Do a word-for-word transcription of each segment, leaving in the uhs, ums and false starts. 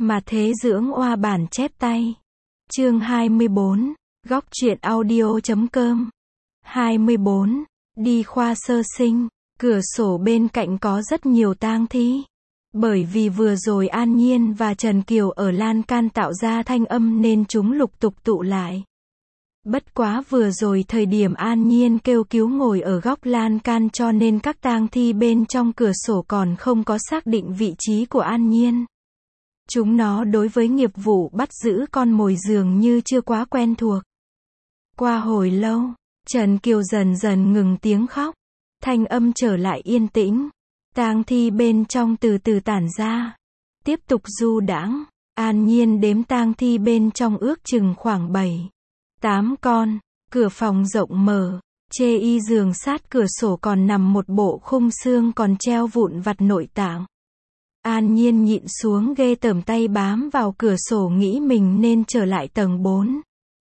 Mà thế dưỡng oa bản chép tay. Chương hai mươi bốn, góc truyện audio chấm com. hai mươi bốn, đi khoa sơ sinh, cửa sổ bên cạnh có rất nhiều tang thi. Bởi vì vừa rồi An Nhiên và Trần Kiều ở lan can tạo ra thanh âm nên chúng lục tục tụ lại. Bất quá vừa rồi thời điểm An Nhiên kêu cứu ngồi ở góc lan can cho nên các tang thi bên trong cửa sổ còn không có xác định vị trí của An Nhiên. Chúng nó đối với nghiệp vụ bắt giữ con mồi dường như chưa quá quen thuộc. Qua hồi lâu, Trần Kiều dần dần ngừng tiếng khóc. Thanh âm trở lại yên tĩnh. Tang thi bên trong từ từ tản ra. Tiếp tục du đãng. An Nhiên đếm tang thi bên trong ước chừng khoảng bảy, tám con. Cửa phòng rộng mở. Chê y giường sát cửa sổ còn nằm một bộ khung xương còn treo vụn vặt nội tạng. An Nhiên nhịn xuống ghê tởm tay bám vào cửa sổ nghĩ mình nên trở lại tầng bốn.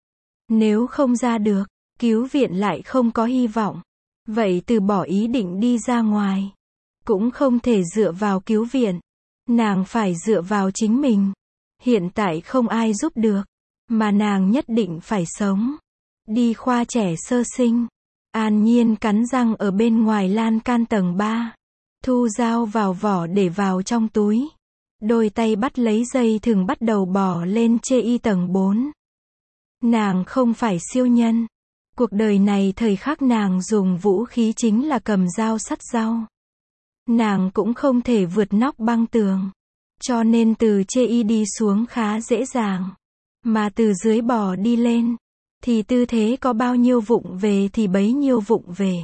Nếu không ra được, cứu viện lại không có hy vọng. Vậy từ bỏ ý định đi ra ngoài. Cũng không thể dựa vào cứu viện. Nàng phải dựa vào chính mình. Hiện tại không ai giúp được. Mà nàng nhất định phải sống. Đi khoa trẻ sơ sinh. An Nhiên cắn răng ở bên ngoài lan can tầng ba. Thu dao vào vỏ để vào trong túi. Đôi tay bắt lấy dây thừng bắt đầu bỏ lên chê y tầng bốn. Nàng không phải siêu nhân. Cuộc đời này thời khắc nàng dùng vũ khí chính là cầm dao sắt rau. Nàng cũng không thể vượt nóc băng tường. Cho nên từ chê y đi xuống khá dễ dàng. Mà từ dưới bò đi lên. Thì tư thế có bao nhiêu vụng về thì bấy nhiêu vụng về.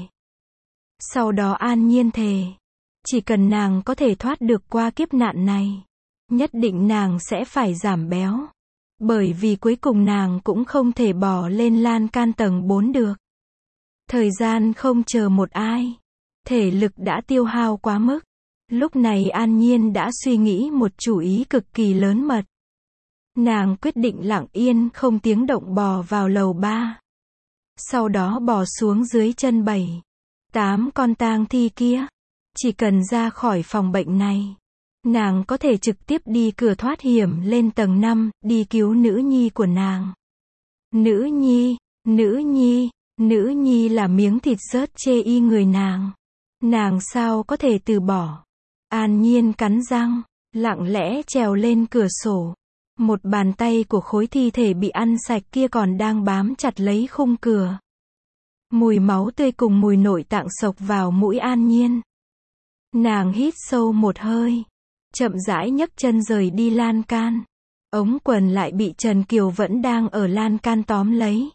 Sau đó An Nhiên thề. Chỉ cần nàng có thể thoát được qua kiếp nạn này. Nhất định nàng sẽ phải giảm béo. Bởi vì cuối cùng nàng cũng không thể bò lên lan can tầng bốn được. Thời gian không chờ một ai. Thể lực đã tiêu hao quá mức. Lúc này An Nhiên đã suy nghĩ một chủ ý cực kỳ lớn mật. Nàng quyết định lặng yên không tiếng động bò vào lầu ba. Sau đó bò xuống dưới chân bảy, tám con tang thi kia. Chỉ cần ra khỏi phòng bệnh này. Nàng có thể trực tiếp đi cửa thoát hiểm lên tầng năm, đi cứu nữ nhi của nàng. Nữ nhi, nữ nhi, nữ nhi là miếng thịt rớt chê y người nàng. Nàng sao có thể từ bỏ. An Nhiên cắn răng, lặng lẽ trèo lên cửa sổ. Một bàn tay của khối thi thể bị ăn sạch kia còn đang bám chặt lấy khung cửa. Mùi máu tươi cùng mùi nội tạng xộc vào mũi An Nhiên. Nàng hít sâu một hơi. Chậm rãi nhấc chân rời đi lan can. Ống quần lại bị Trần Kiều vẫn đang ở lan can tóm lấy.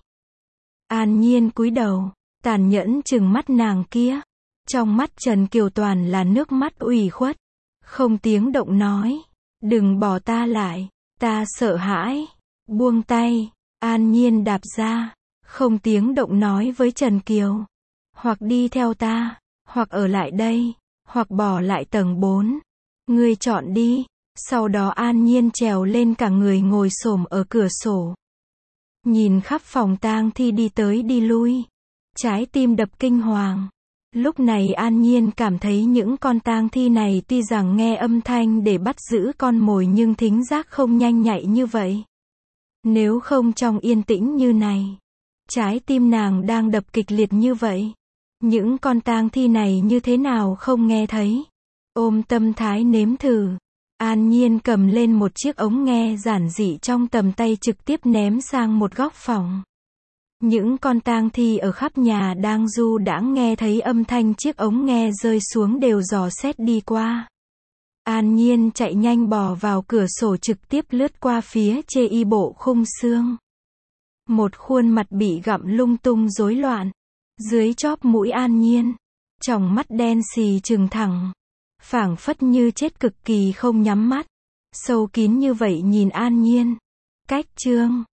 An Nhiên cúi đầu, tàn nhẫn trừng mắt nàng kia. Trong mắt Trần Kiều toàn là nước mắt ủy khuất. Không tiếng động nói. Đừng bỏ ta lại. Ta sợ hãi. Buông tay. An Nhiên đạp ra. Không tiếng động nói với Trần Kiều. Hoặc đi theo ta. Hoặc ở lại đây. Hoặc bỏ lại tầng bốn. Ngươi chọn đi. Sau đó An Nhiên trèo lên cả người ngồi xổm ở cửa sổ. Nhìn khắp phòng tang thi đi tới đi lui. Trái tim đập kinh hoàng. Lúc này An Nhiên cảm thấy những con tang thi này tuy rằng nghe âm thanh để bắt giữ con mồi nhưng thính giác không nhanh nhạy như vậy. Nếu không trong yên tĩnh như này. Trái tim nàng đang đập kịch liệt như vậy. Những con tang thi này như thế nào không nghe thấy. Ôm tâm thái nếm thử. An Nhiên cầm lên một chiếc ống nghe giản dị trong tầm tay trực tiếp ném sang một góc phòng. Những con tang thi ở khắp nhà đang du đãng nghe thấy âm thanh chiếc ống nghe rơi xuống đều dò xét đi qua. An Nhiên chạy nhanh bò vào cửa sổ trực tiếp lướt qua phía chê y bộ khung xương. Một khuôn mặt bị gặm lung tung rối loạn. Dưới chóp mũi An Nhiên. Tròng mắt đen xì trừng thẳng. Phảng phất như chết cực kỳ không nhắm mắt. Sâu kín như vậy nhìn An Nhiên. Cách chương.